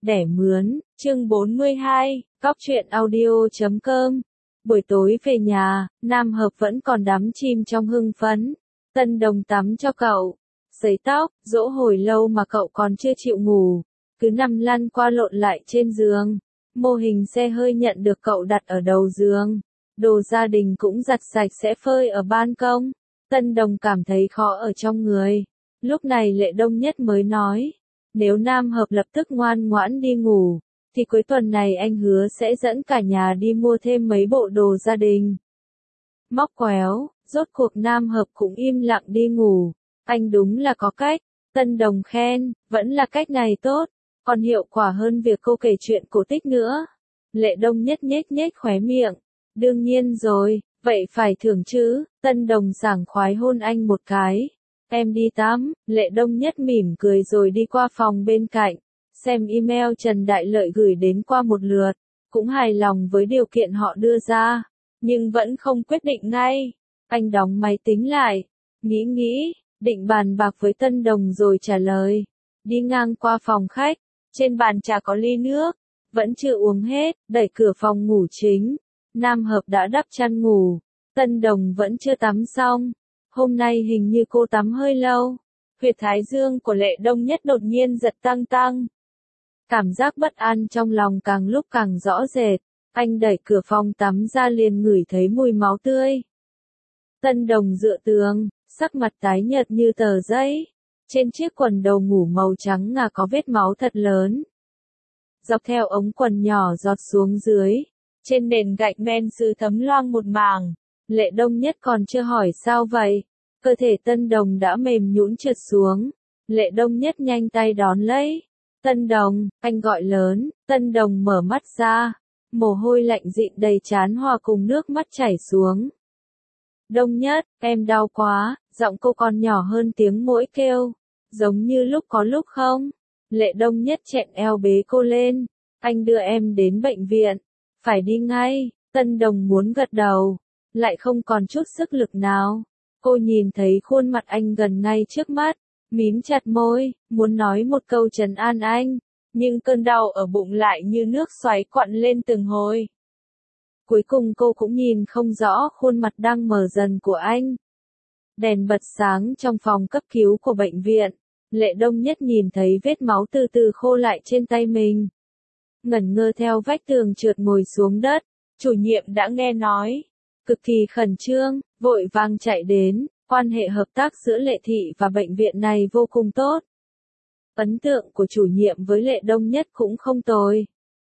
Đẻ mướn, chương 42, Góc truyện audio.com. Buổi tối về nhà, Nam Hợp vẫn còn đắm chìm trong hưng phấn. Tân Đồng tắm cho cậu, sấy tóc, dỗ hồi lâu mà cậu còn chưa chịu ngủ, cứ nằm lăn qua lộn lại trên giường. Mô hình xe hơi nhận được cậu đặt ở đầu giường. Đồ gia đình cũng giặt sạch sẽ phơi ở ban công. Tân Đồng cảm thấy khó ở trong người. Lúc này Lệ Đông Nhất mới nói, nếu Nam Hợp lập tức ngoan ngoãn đi ngủ, thì cuối tuần này anh hứa sẽ dẫn cả nhà đi mua thêm mấy bộ đồ gia đình. Móc quéo, rốt cuộc Nam Hợp cũng im lặng đi ngủ. Anh đúng là có cách. Tân Đồng khen, vẫn là cách này tốt, còn hiệu quả hơn việc cô kể chuyện cổ tích nữa. Lệ Đông Nhất nhếch nhếch khóe miệng. Đương nhiên rồi, vậy phải thưởng chứ. Tân Đồng sảng khoái hôn anh một cái. Em đi tắm. Lệ Đông Nhất mỉm cười rồi đi qua phòng bên cạnh, xem email Trần Đại Lợi gửi đến qua một lượt, cũng hài lòng với điều kiện họ đưa ra, nhưng vẫn không quyết định ngay. Anh đóng máy tính lại, nghĩ, định bàn bạc với Tân Đồng rồi trả lời. Đi ngang qua phòng khách, trên bàn trà có ly nước, vẫn chưa uống hết, đẩy cửa phòng ngủ chính. Nam Hợp đã đắp chăn ngủ, Tân Đồng vẫn chưa tắm xong. Hôm nay hình như cô tắm hơi lâu. Huyệt thái dương của Lệ Đông Nhất đột nhiên giật tăng. Cảm giác bất an trong lòng càng lúc càng rõ rệt. Anh đẩy cửa phòng tắm ra liền ngửi thấy mùi máu tươi. Tân Đồng dựa tường, sắc mặt tái nhợt như tờ giấy. Trên chiếc quần đầu ngủ màu trắng ngà có vết máu thật lớn. Dọc theo ống quần nhỏ giọt xuống dưới. Trên nền gạch men sứ thấm loang một mảng. Lệ Đông Nhất còn chưa hỏi sao vậy, cơ thể Tân Đồng đã mềm nhũn trượt xuống. Lệ Đông Nhất nhanh tay đón lấy. Tân Đồng, anh gọi lớn. Tân Đồng mở mắt ra, mồ hôi lạnh dịn đầy trán hòa cùng nước mắt chảy xuống. Đông Nhất, em đau quá. Giọng cô còn nhỏ hơn tiếng muỗi kêu, giống như lúc có lúc không. Lệ Đông Nhất chẹn eo bế cô lên. Anh đưa em đến bệnh viện. Phải đi ngay. Tân Đồng muốn gật đầu, lại không còn chút sức lực nào. Cô nhìn thấy khuôn mặt anh gần ngay trước mắt, mím chặt môi, muốn nói một câu trấn an anh, nhưng cơn đau ở bụng lại như nước xoáy quặn lên từng hồi. Cuối cùng cô cũng nhìn không rõ khuôn mặt đang mờ dần của anh. Đèn bật sáng trong phòng cấp cứu của bệnh viện. Lệ Đông Nhất nhìn thấy vết máu từ từ khô lại trên tay mình. Ngẩn ngơ theo vách tường trượt ngồi xuống đất. Chủ nhiệm đã nghe nói, cực kỳ khẩn trương, vội vàng chạy đến. Quan hệ hợp tác giữa Lệ Thị và bệnh viện này vô cùng tốt. Ấn tượng của chủ nhiệm với Lệ Đông Nhất cũng không tồi.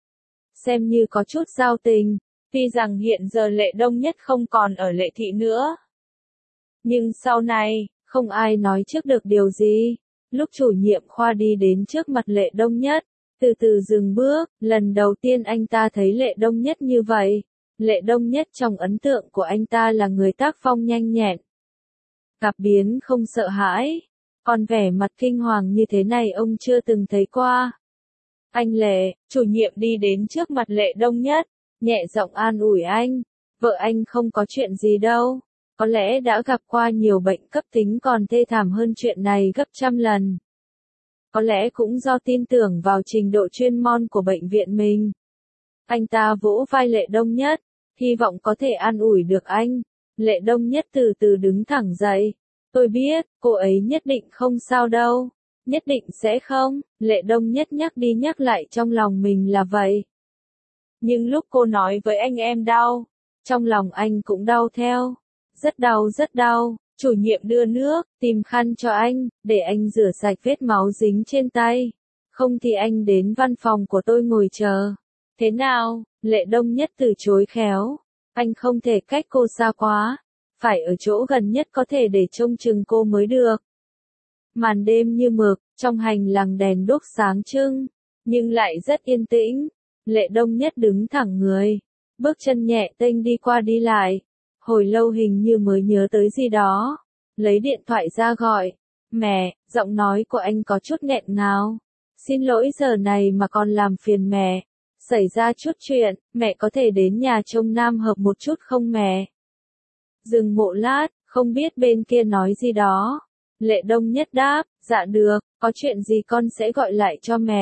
Xem như có chút giao tình, tuy rằng hiện giờ Lệ Đông Nhất không còn ở Lệ Thị nữa. Nhưng sau này, không ai nói trước được điều gì. Lúc chủ nhiệm khoa đi đến trước mặt Lệ Đông Nhất, từ từ dừng bước, lần đầu tiên anh ta thấy Lệ Đông Nhất như vậy. Lệ Đông Nhất trong ấn tượng của anh ta là người tác phong nhanh nhẹn, gặp biến không sợ hãi, còn vẻ mặt kinh hoàng như thế này ông chưa từng thấy qua. Anh Lệ, chủ nhiệm đi đến trước mặt Lệ Đông Nhất, nhẹ giọng an ủi anh, vợ anh không có chuyện gì đâu, có lẽ đã gặp qua nhiều bệnh cấp tính còn thê thảm hơn chuyện này gấp trăm lần. Có lẽ cũng do tin tưởng vào trình độ chuyên môn của bệnh viện mình. Anh ta vỗ vai Lệ Đông Nhất, hy vọng có thể an ủi được anh. Lệ Đông Nhất từ từ đứng thẳng dậy. Tôi biết, cô ấy nhất định không sao đâu. Nhất định sẽ không. Lệ Đông Nhất nhắc đi nhắc lại trong lòng mình là vậy. Nhưng lúc cô nói với anh em đau, trong lòng anh cũng đau theo. Rất đau rất đau. Chủ nhiệm đưa nước, tìm khăn cho anh, để anh rửa sạch vết máu dính trên tay. Không thì anh đến văn phòng của tôi ngồi chờ. Thế nào? Lệ Đông Nhất từ chối khéo. Anh không thể cách cô xa quá. Phải ở chỗ gần nhất có thể để trông chừng cô mới được. Màn đêm như mực, trong hành lang đèn đuốc sáng trưng, nhưng lại rất yên tĩnh. Lệ Đông Nhất đứng thẳng người, bước chân nhẹ tênh đi qua đi lại. Hồi lâu hình như mới nhớ tới gì đó. Lấy điện thoại ra gọi. Mẹ, giọng nói của anh có chút nghẹn ngào. Xin lỗi giờ này mà còn làm phiền mẹ. Xảy ra chút chuyện, mẹ có thể đến nhà trông Nam Hợp một chút không mẹ? Dừng một lát, không biết bên kia nói gì đó. Lệ Đông Nhất đáp, dạ được, có chuyện gì con sẽ gọi lại cho mẹ.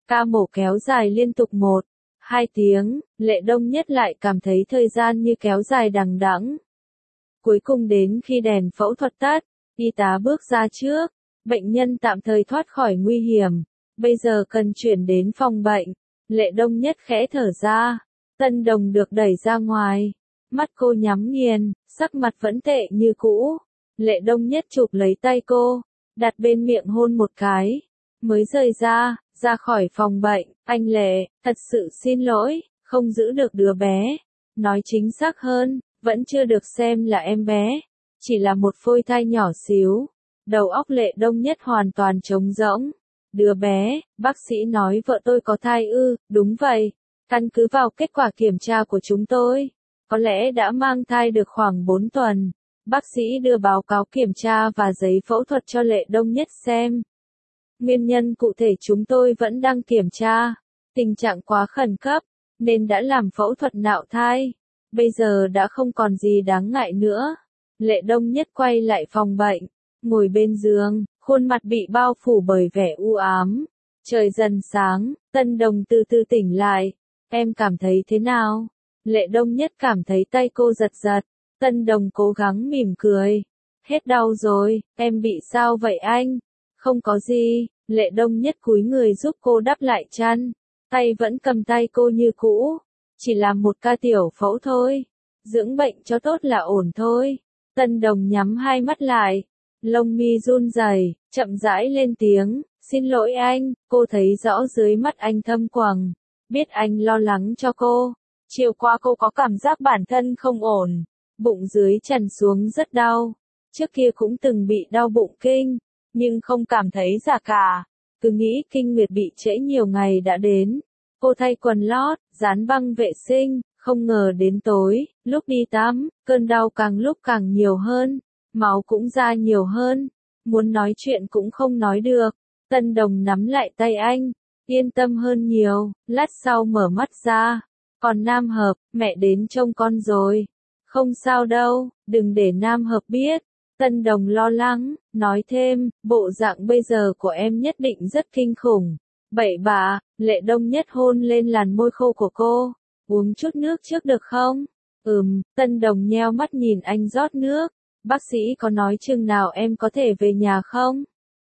Ca mổ kéo dài liên tục 1, 2 tiếng, Lệ Đông Nhất lại cảm thấy thời gian như kéo dài đằng đẵng. Cuối cùng đến khi đèn phẫu thuật tắt, y tá bước ra trước, bệnh nhân tạm thời thoát khỏi nguy hiểm, bây giờ cần chuyển đến phòng bệnh. Lệ Đông Nhất khẽ thở ra, Tân Đồng được đẩy ra ngoài, mắt cô nhắm nghiền, sắc mặt vẫn tệ như cũ. Lệ Đông Nhất chụp lấy tay cô, đặt bên miệng hôn một cái, mới rời ra khỏi phòng bệnh. Anh Lệ, thật sự xin lỗi, không giữ được đứa bé. Nói chính xác hơn, vẫn chưa được xem là em bé, chỉ là một phôi thai nhỏ xíu. Đầu óc Lệ Đông Nhất hoàn toàn trống rỗng. Đứa bé, bác sĩ nói vợ tôi có thai ư? Đúng vậy, căn cứ vào kết quả kiểm tra của chúng tôi, có lẽ đã mang thai được khoảng 4 tuần. Bác sĩ đưa báo cáo kiểm tra và giấy phẫu thuật cho Lệ Đông Nhất xem. Nguyên nhân cụ thể chúng tôi vẫn đang kiểm tra, tình trạng quá khẩn cấp, nên đã làm phẫu thuật nạo thai. Bây giờ đã không còn gì đáng ngại nữa. Lệ Đông Nhất quay lại phòng bệnh, ngồi bên giường, khuôn mặt bị bao phủ bởi vẻ u ám. Trời dần sáng, Tân Đồng từ từ tỉnh lại. Em cảm thấy thế nào? Lệ Đông Nhất cảm thấy tay cô giật giật. Tân Đồng cố gắng mỉm cười. Hết đau rồi, em bị sao vậy anh? Không có gì. Lệ Đông Nhất cúi người giúp cô đắp lại chăn. Tay vẫn cầm tay cô như cũ. Chỉ là một ca tiểu phẫu thôi. Dưỡng bệnh cho tốt là ổn thôi. Tân Đồng nhắm hai mắt lại. Lông mi run rẩy, chậm rãi lên tiếng. Xin lỗi anh. Cô thấy rõ dưới mắt anh thâm quầng. Biết anh lo lắng cho cô. Chiều qua cô có cảm giác bản thân không ổn. Bụng dưới tràn xuống rất đau. Trước kia cũng từng bị đau bụng kinh, nhưng không cảm thấy gì cả. Cứ nghĩ kinh nguyệt bị trễ nhiều ngày đã đến. Cô thay quần lót, dán băng vệ sinh, không ngờ đến tối, lúc đi tắm, cơn đau càng lúc càng nhiều hơn, máu cũng ra nhiều hơn, muốn nói chuyện cũng không nói được. Tân Đồng nắm lại tay anh, yên tâm hơn nhiều, lát sau mở mắt ra. Còn Nam Hợp, mẹ đến trông con rồi. Không sao đâu, đừng để Nam Hợp biết. Tân Đồng lo lắng, nói thêm, bộ dạng bây giờ của em nhất định rất kinh khủng. Bậy bạ, Lệ Đông Nhất hôn lên làn môi khô của cô. Uống chút nước trước được không? Tân Đồng nheo mắt nhìn anh rót nước. Bác sĩ có nói chừng nào em có thể về nhà không?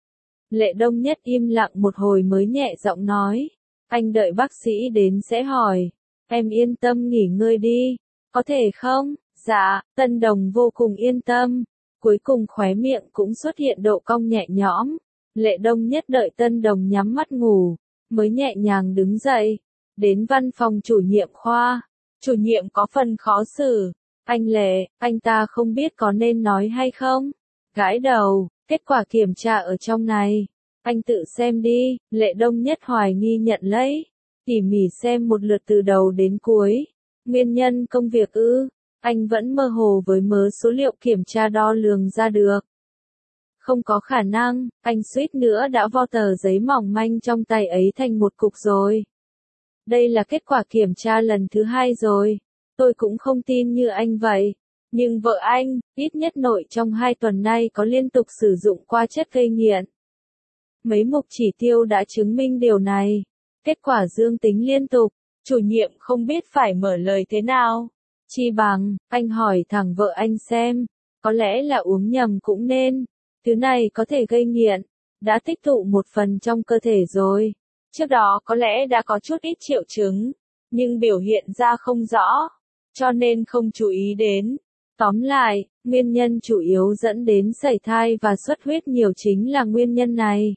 Lệ Đông Nhất im lặng một hồi mới nhẹ giọng nói. Anh đợi bác sĩ đến sẽ hỏi. Em yên tâm nghỉ ngơi đi. Có thể không? Dạ, Tân Đồng vô cùng yên tâm. Cuối cùng khóe miệng cũng xuất hiện độ cong nhẹ nhõm. Lệ Đông Nhất đợi Tân Đồng nhắm mắt ngủ, mới nhẹ nhàng đứng dậy. Đến văn phòng chủ nhiệm khoa. Chủ nhiệm có phần khó xử. Anh Lệ, anh ta không biết có nên nói hay không? Gãi đầu, kết quả kiểm tra ở trong này. Anh tự xem đi. Lệ Đông Nhất hoài nghi nhận lấy. Tỉ mỉ xem một lượt từ đầu đến cuối. Nguyên nhân công việc ư? Anh vẫn mơ hồ với mớ số liệu kiểm tra đo lường ra được. Không có khả năng, anh suýt nữa đã vo tờ giấy mỏng manh trong tay ấy thành một cục rồi. Đây là kết quả kiểm tra lần thứ 2 rồi. Tôi cũng không tin như anh vậy. Nhưng vợ anh, ít nhất nội trong 2 tuần nay có liên tục sử dụng qua chất gây nghiện. Mấy mục chỉ tiêu đã chứng minh điều này. Kết quả dương tính liên tục. Chủ nhiệm không biết phải mở lời thế nào. Chi bằng, anh hỏi thẳng vợ anh xem. Có lẽ là uống nhầm cũng nên. Thứ này có thể gây nghiện. Đã tích tụ một phần trong cơ thể rồi. Trước đó có lẽ đã có chút ít triệu chứng. Nhưng biểu hiện ra không rõ. Cho nên không chú ý đến. Tóm lại, nguyên nhân chủ yếu dẫn đến sảy thai và xuất huyết nhiều chính là nguyên nhân này.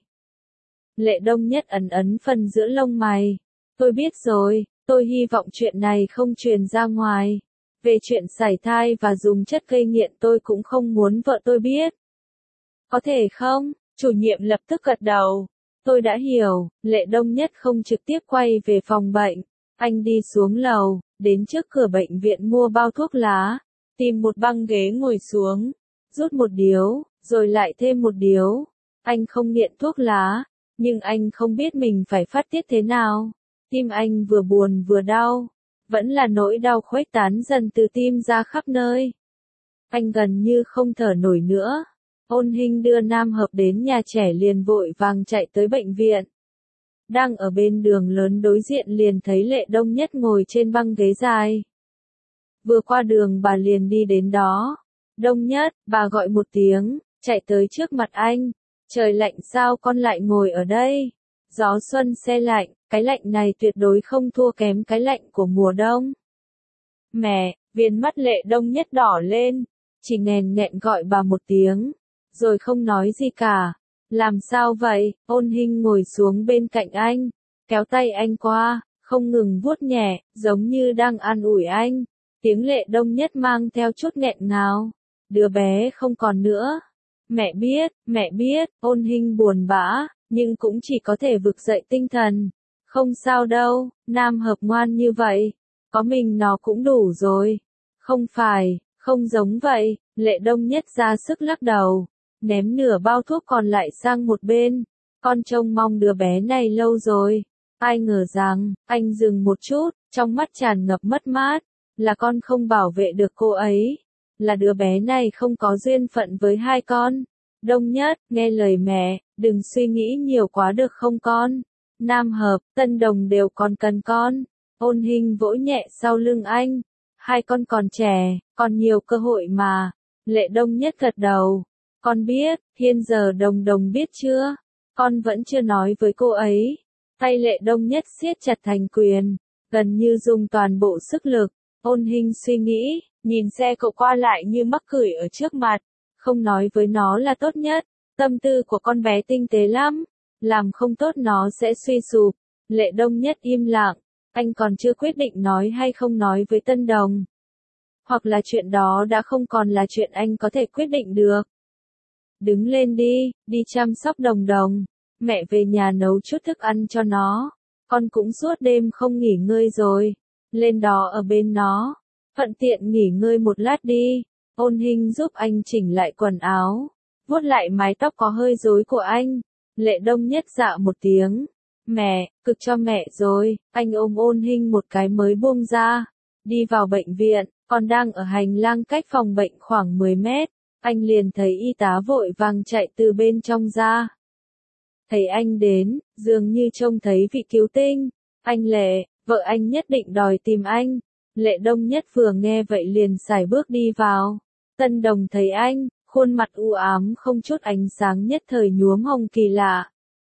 Lệ Đông Nhất ấn ấn phần giữa lông mày. Tôi biết rồi, tôi hy vọng chuyện này không truyền ra ngoài. Về chuyện sảy thai và dùng chất gây nghiện tôi cũng không muốn vợ tôi biết. Có thể không? Chủ nhiệm lập tức gật đầu. Tôi đã hiểu. Lệ Đông Nhất không trực tiếp quay về phòng bệnh. Anh đi xuống lầu, đến trước cửa bệnh viện mua bao thuốc lá. Tìm một băng ghế ngồi xuống. Rút một điếu, rồi lại thêm một điếu. Anh không nghiện thuốc lá, nhưng anh không biết mình phải phát tiết thế nào. Tim anh vừa buồn vừa đau. Vẫn là nỗi đau khuếch tán dần từ tim ra khắp nơi. Anh gần như không thở nổi nữa. Ôn Hinh đưa Nam Hợp đến nhà trẻ liền vội vàng chạy tới bệnh viện. Đang ở bên đường lớn đối diện liền thấy Lệ Đông Nhất ngồi trên băng ghế dài. Vừa qua đường bà liền đi đến đó. Đông Nhất, bà gọi một tiếng, chạy tới trước mặt anh. Trời lạnh sao con lại ngồi ở đây? Gió xuân se lạnh, cái lạnh này tuyệt đối không thua kém cái lạnh của mùa đông. Mẹ, viền mắt Lệ Đông Nhất đỏ lên, chỉ nghẹn nghẹn gọi bà một tiếng, rồi không nói gì cả. Làm sao vậy? Ôn Hinh ngồi xuống bên cạnh anh, kéo tay anh qua, không ngừng vuốt nhẹ, giống như đang an ủi anh. Tiếng Lệ Đông Nhất mang theo chút nghẹn ngào. Đứa bé không còn nữa. Mẹ biết, Ôn Hinh buồn bã, nhưng cũng chỉ có thể vực dậy tinh thần. Không sao đâu, Nam Hợp ngoan như vậy, có mình nó cũng đủ rồi. Không phải, không giống vậy, Lệ Đông Nhất ra sức lắc đầu, ném nửa bao thuốc còn lại sang một bên. Con trông mong đứa bé này lâu rồi. Ai ngờ rằng, anh dừng một chút, trong mắt tràn ngập mất mát. Là con không bảo vệ được cô ấy. Là đứa bé này không có duyên phận với hai con. Đông Nhất, nghe lời mẹ, đừng suy nghĩ nhiều quá được không con? Nam Hợp, Tân Đồng đều còn cần con. Ôn Hinh vỗ nhẹ sau lưng anh. Hai con còn trẻ, còn nhiều cơ hội mà. Lệ Đông Nhất gật đầu. Con biết, hiện giờ Đồng Đồng biết chưa? Con vẫn chưa nói với cô ấy. Tay Lệ Đông Nhất siết chặt thành quyền, gần như dùng toàn bộ sức lực. Ôn Hinh suy nghĩ, nhìn xe cộ qua lại như mắc cười ở trước mặt. Không nói với nó là tốt nhất. Tâm tư của con bé tinh tế lắm. Làm không tốt nó sẽ suy sụp. Lệ Đông Nhất im lặng. Anh còn chưa quyết định nói hay không nói với Tân Đồng. Hoặc là chuyện đó đã không còn là chuyện anh có thể quyết định được. Đứng lên đi, đi chăm sóc Đồng Đồng. Mẹ về nhà nấu chút thức ăn cho nó. Con cũng suốt đêm không nghỉ ngơi rồi. Lên đó ở bên nó. Thuận tiện nghỉ ngơi một lát đi. Ôn Hinh giúp anh chỉnh lại quần áo. Vuốt lại mái tóc có hơi rối của anh. Lệ Đông Nhất dạ một tiếng. Mẹ, cực cho mẹ rồi. Anh ôm Ôn Hinh một cái mới buông ra. Đi vào bệnh viện, còn đang ở hành lang cách phòng bệnh khoảng 10 mét. Anh liền thấy y tá vội vàng chạy từ bên trong ra. Thấy anh đến, dường như trông thấy vị cứu tinh. Anh Lệ, vợ anh nhất định đòi tìm anh. Lệ Đông Nhất vừa nghe vậy liền sải bước đi vào. Tân Đồng thấy anh, khuôn mặt u ám không chút ánh sáng nhất thời nhuốm hồng kỳ lạ.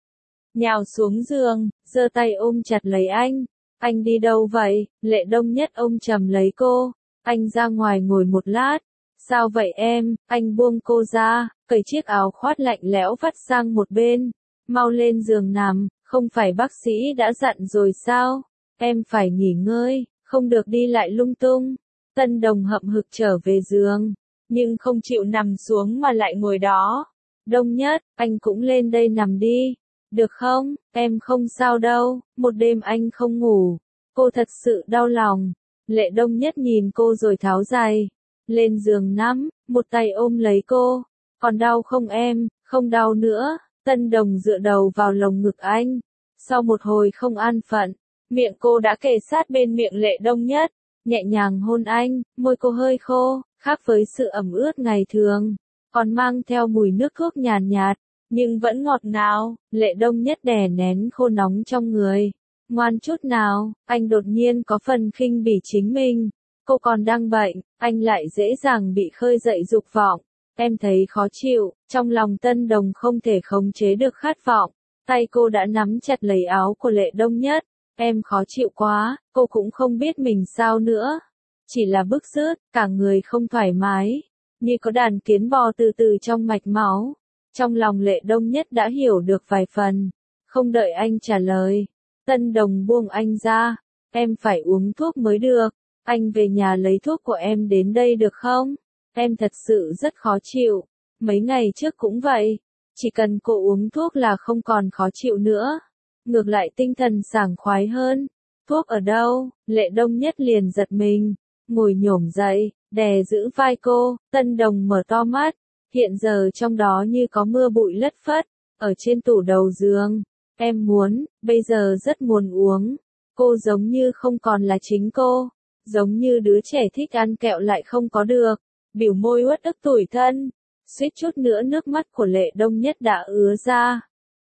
Nhào xuống giường, giơ tay ôm chặt lấy anh. Anh đi đâu vậy? Lệ Đông Nhất ôm chầm lấy cô. Anh ra ngoài ngồi một lát. Sao vậy em? Anh buông cô ra, cởi chiếc áo khoác lạnh lẽo vắt sang một bên. Mau lên giường nằm, không phải bác sĩ đã dặn rồi sao? Em phải nghỉ ngơi, không được đi lại lung tung. Tân Đồng hậm hực trở về giường, nhưng không chịu nằm xuống mà lại ngồi đó. Đông Nhất, anh cũng lên đây nằm đi. Được không? Em không sao đâu, một đêm anh không ngủ. Cô thật sự đau lòng. Lệ Đông Nhất nhìn cô rồi tháo giày. Lên giường nằm, một tay ôm lấy cô. Còn đau không em? Không đau nữa. Tân Đồng dựa đầu vào lồng ngực anh. Sau một hồi không an phận, miệng cô đã kề sát bên miệng Lệ Đông Nhất, nhẹ nhàng hôn anh, môi cô hơi khô, khác với sự ẩm ướt ngày thường, còn mang theo mùi nước thuốc nhàn nhạt, nhưng vẫn ngọt ngào. Lệ Đông Nhất đè nén khô nóng trong người. Ngoan chút nào, anh đột nhiên có phần khinh bỉ chính mình. Cô còn đang bệnh, anh lại dễ dàng bị khơi dậy dục vọng. Em thấy khó chịu, trong lòng Tân Đồng không thể khống chế được khát vọng. Tay cô đã nắm chặt lấy áo của Lệ Đông Nhất. Em khó chịu quá, cô cũng không biết mình sao nữa. Chỉ là bứt rứt, cả người không thoải mái. Như có đàn kiến bò từ từ trong mạch máu. Trong lòng Lệ Đông Nhất đã hiểu được vài phần. Không đợi anh trả lời. Tân Đồng buông anh ra. Em phải uống thuốc mới được. Anh về nhà lấy thuốc của em đến đây được không? Em thật sự rất khó chịu. Mấy ngày trước cũng vậy. Chỉ cần cô uống thuốc là không còn khó chịu nữa. Ngược lại tinh thần sảng khoái hơn. Thuốc ở đâu? Lệ Đông Nhất liền giật mình. Ngồi nhổm dậy, đè giữ vai cô. Tân Đồng mở to mắt. Hiện giờ trong đó như có mưa bụi lất phất. Ở trên tủ đầu giường. Em muốn, bây giờ rất muốn uống. Cô giống như không còn là chính cô. Giống như đứa trẻ thích ăn kẹo lại không có được. Biểu môi uất ức tủi thân. Suýt chút nữa nước mắt của Lệ Đông Nhất đã ứa ra.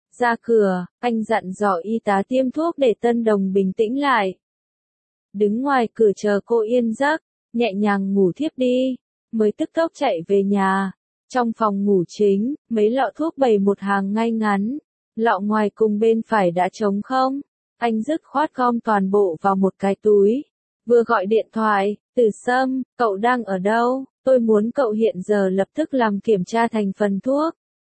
Ra cửa, anh dặn dò y tá tiêm thuốc để Tân Đồng bình tĩnh lại. Đứng ngoài cửa chờ cô yên giấc, nhẹ nhàng ngủ thiếp đi, mới tức tốc chạy về nhà. Trong phòng ngủ chính, mấy lọ thuốc bày một hàng ngay ngắn, lọ ngoài cùng bên phải đã trống không. Anh dứt khoát gom toàn bộ vào một cái túi. Vừa gọi điện thoại, Từ Sâm, cậu đang ở đâu? Tôi muốn cậu hiện giờ lập tức làm kiểm tra thành phần thuốc.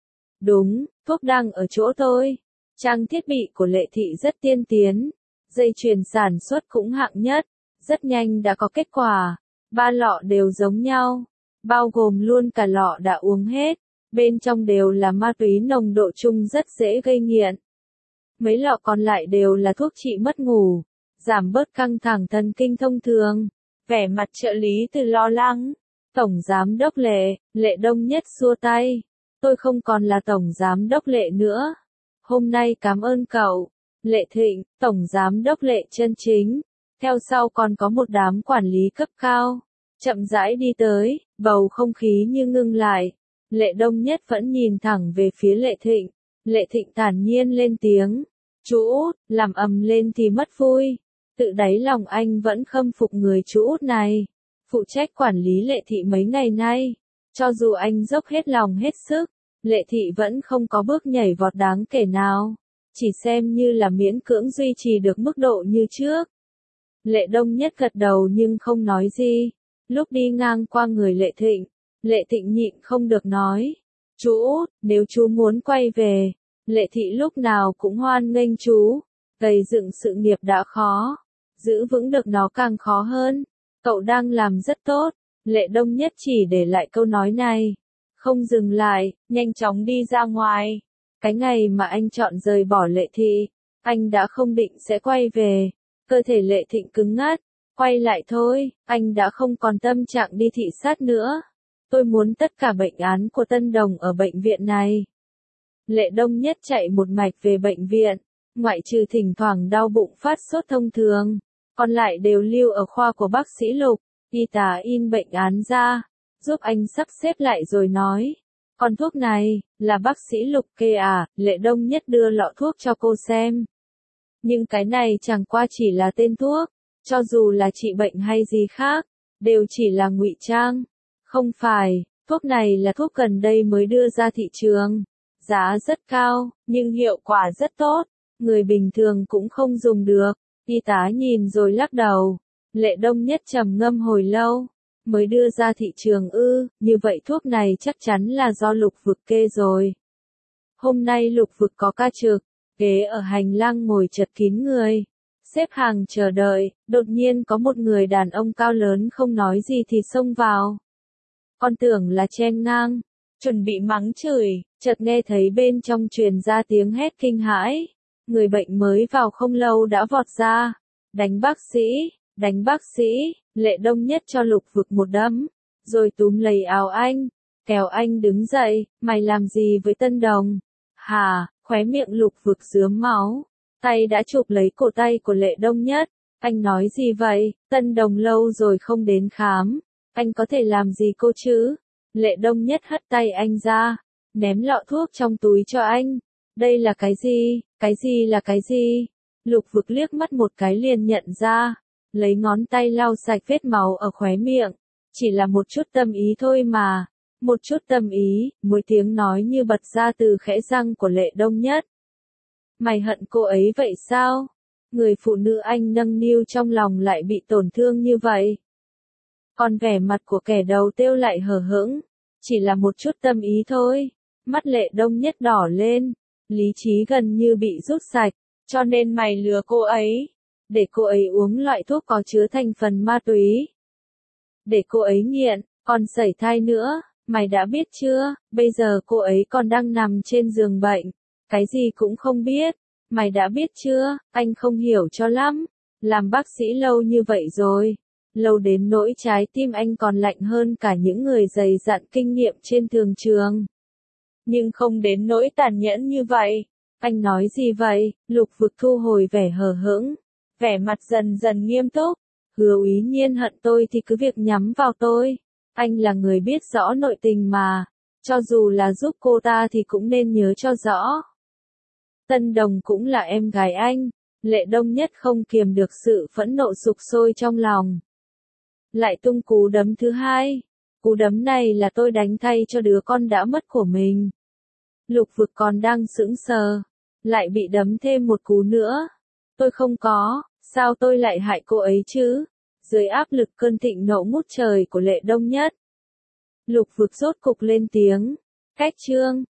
Đúng, thuốc đang ở chỗ tôi. Trang thiết bị của Lệ Thị rất tiên tiến. Dây chuyền sản xuất cũng hạng nhất. Rất nhanh đã có kết quả. 3 lọ đều giống nhau. Bao gồm luôn cả lọ đã uống hết. Bên trong đều là ma túy nồng độ trung rất dễ gây nghiện. Mấy lọ còn lại đều là thuốc trị mất ngủ, giảm bớt căng thẳng thần kinh thông thường. Vẻ mặt trợ lý Từ lo lắng. Tổng giám đốc Lệ, Lệ Đông Nhất xua tay. Tôi không còn là tổng giám đốc Lệ nữa. Hôm nay cảm ơn cậu. Lệ Thịnh, tổng giám đốc Lệ chân chính. Theo sau còn có một đám quản lý cấp cao. Chậm rãi đi tới, bầu không khí như ngưng lại. Lệ Đông Nhất vẫn nhìn thẳng về phía Lệ Thịnh. Lệ Thịnh thản nhiên lên tiếng. Chú Út, làm ầm lên thì mất vui. Tự đáy lòng anh vẫn khâm phục người chú Út này. Phụ trách quản lý Lệ Thị mấy ngày nay. Cho dù anh dốc hết lòng hết sức, Lệ Thị vẫn không có bước nhảy vọt đáng kể nào. Chỉ xem như là miễn cưỡng duy trì được mức độ như trước. Lệ Đông Nhất gật đầu nhưng không nói gì. Lúc đi ngang qua người Lệ Thịnh nhịn không được nói. Chú Út, nếu chú muốn quay về, Lệ Thị lúc nào cũng hoan nghênh chú. Gây dựng sự nghiệp đã khó, giữ vững được nó càng khó hơn. Cậu đang làm rất tốt. Lệ Đông Nhất chỉ để lại câu nói này. Không dừng lại, nhanh chóng đi ra ngoài. Cái ngày mà anh chọn rời bỏ Lệ Thị, anh đã không định sẽ quay về. Cơ thể Lệ Thịnh cứng ngắc. Quay lại thôi, anh đã không còn tâm trạng đi thị sát nữa. Tôi muốn tất cả bệnh án của Tân Đồng ở bệnh viện này. Lệ Đông Nhất chạy một mạch về bệnh viện, ngoại trừ thỉnh thoảng đau bụng phát sốt thông thường, còn lại đều lưu ở khoa của bác sĩ Lục. Y tá in bệnh án ra, giúp anh sắp xếp lại rồi nói. Còn thuốc này, là bác sĩ Lục kê à? Lệ Đông Nhất đưa lọ thuốc cho cô xem. Nhưng cái này chẳng qua chỉ là tên thuốc, cho dù là trị bệnh hay gì khác, đều chỉ là ngụy trang. Không phải, thuốc này là thuốc gần đây mới đưa ra thị trường. Giá rất cao, nhưng hiệu quả rất tốt. Người bình thường cũng không dùng được. Y tá nhìn rồi lắc đầu. Lệ Đông Nhất trầm ngâm hồi lâu. Mới đưa ra thị trường ư, như vậy thuốc này chắc chắn là do Lục Vực kê rồi. Hôm nay Lục Vực có ca trực, ghế ở hành lang ngồi chật kín người. Xếp hàng chờ đợi, đột nhiên có một người đàn ông cao lớn không nói gì thì xông vào. Con tưởng là chen ngang, chuẩn bị mắng chửi, chợt nghe thấy bên trong truyền ra tiếng hét kinh hãi. Người bệnh mới vào không lâu đã vọt ra. Đánh bác sĩ, Lệ Đông Nhất cho Lục Vực một đấm, rồi túm lấy áo anh, kéo anh đứng dậy, mày làm gì với Tân Đồng? Hả, khóe miệng Lục Vực rướm máu, tay đã chụp lấy cổ tay của Lệ Đông Nhất. Anh nói gì vậy? Tân Đồng lâu rồi không đến khám, anh có thể làm gì cô chứ? Lệ Đông Nhất hất tay anh ra, ném lọ thuốc trong túi cho anh. Đây là cái gì? Cái gì là cái gì? Lục Vực liếc mắt một cái liền nhận ra, lấy ngón tay lau sạch vết máu ở khóe miệng. Chỉ là một chút tâm ý thôi mà. Một chút tâm ý, mỗi tiếng nói như bật ra từ khẽ răng của Lệ Đông Nhất. Mày hận cô ấy vậy sao? Người phụ nữ anh nâng niu trong lòng lại bị tổn thương như vậy. Còn vẻ mặt của kẻ đầu tiêu lại hờ hững. Chỉ là một chút tâm ý thôi. Mắt Lệ Đông Nhất đỏ lên. Lý trí gần như bị rút sạch. Cho nên mày lừa cô ấy. Để cô ấy uống loại thuốc có chứa thành phần ma túy. Để cô ấy nghiện, còn sẩy thai nữa. Mày đã biết chưa, bây giờ cô ấy còn đang nằm trên giường bệnh. Cái gì cũng không biết. Mày đã biết chưa, anh không hiểu cho lắm. Làm bác sĩ lâu như vậy rồi. Lâu đến nỗi trái tim anh còn lạnh hơn cả những người dày dặn kinh nghiệm trên thường trường. Nhưng không đến nỗi tàn nhẫn như vậy. Anh nói gì vậy? Lục Vực thu hồi vẻ hờ hững. Vẻ mặt dần dần nghiêm túc. Hứa Úy Nhiên hận tôi thì cứ việc nhắm vào tôi. Anh là người biết rõ nội tình mà. Cho dù là giúp cô ta thì cũng nên nhớ cho rõ. Tân Đồng cũng là em gái anh. Lệ Đông Nhất không kiềm được sự phẫn nộ sục sôi trong lòng. Lại tung cú đấm thứ hai. Cú đấm này là tôi đánh thay cho đứa con đã mất của mình. Lục Vực còn đang sững sờ. Lại bị đấm thêm một cú nữa. Tôi không có, sao tôi lại hại cô ấy chứ? Dưới áp lực cơn thịnh nộ ngút trời của Lệ Đông Nhất. Lục Vực rốt cục lên tiếng. Cách Trương,